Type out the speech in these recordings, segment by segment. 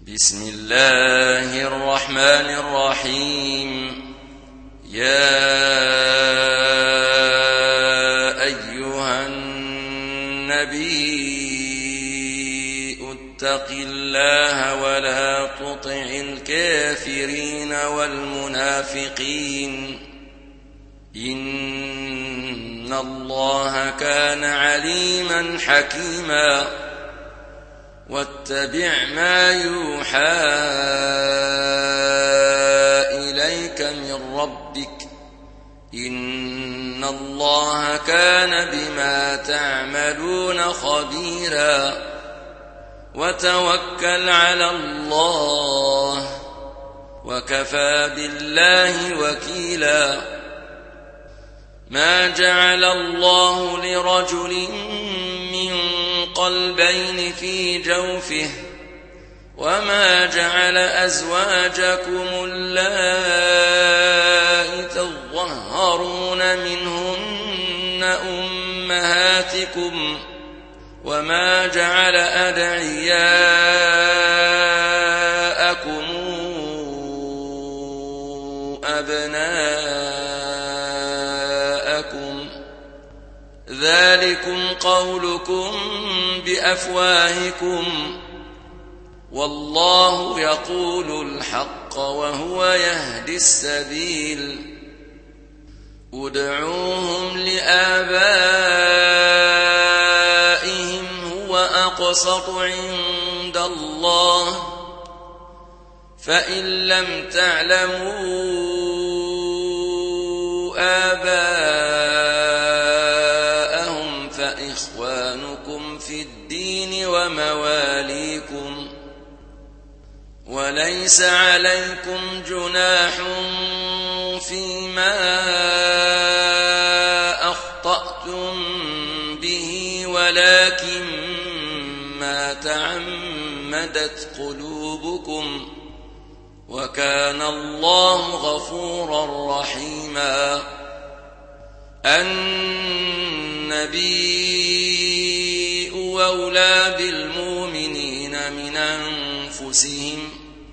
بسم الله الرحمن الرحيم. يا أيها النبي اتق الله ولا تطع الكافرين والمنافقين إن الله كان عليما حكيما. واتبع ما يوحى إليك من ربك إن الله كان بما تعملون خبيرا. وتوكل على الله وكفى بالله وكيلا. ما جعل الله لرجل من قلبين في جوفه وما جعل أزواجكم اللائي تظهرون منهن أمهاتكم وما جعل أدعياءكم أبناءكم ذلكم قولكم بأفواهكم والله يقول الحق وهو يهدي السبيل. ادعوهم لآبائهم هو أقسط عند الله فإن لم تعلموا آباءهم فإخوانكم في الدين ومواليكم وليس عليكم جناح فيما أخطأتم به ولكن ما تعمدت قلوبكم وكان الله غفورا رحيما. النبي أولى بالمؤمنين من أنفسهم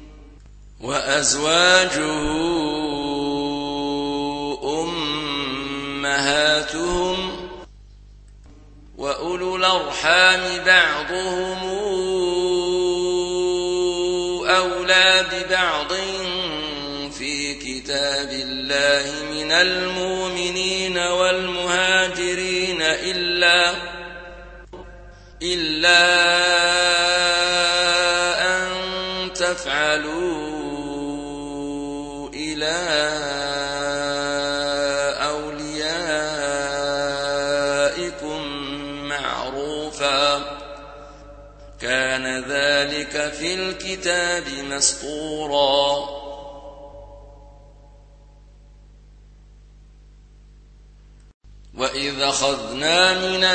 وأزواجه أمهاتهم وأولو الأرحام بعضهم أولى ببعض في كتاب الله من المؤمنين والمهاجرين إلا أن تفعلوا إلى أوليائكم معروفا كان ذلك في الكتاب مسطورا. وإذ أخذنا من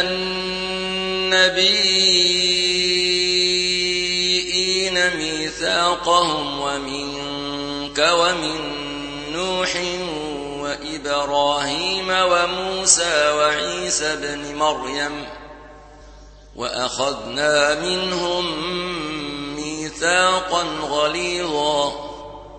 النبيين ميثاقهم ومنك ومن نوح وإبراهيم وموسى وعيسى بن مريم وأخذنا منهم ميثاقا غليظا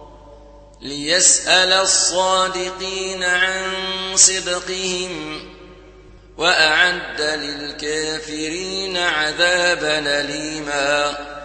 ليسأل الصادقين عن صدقهم وأعد للكافرين عذابا أليما.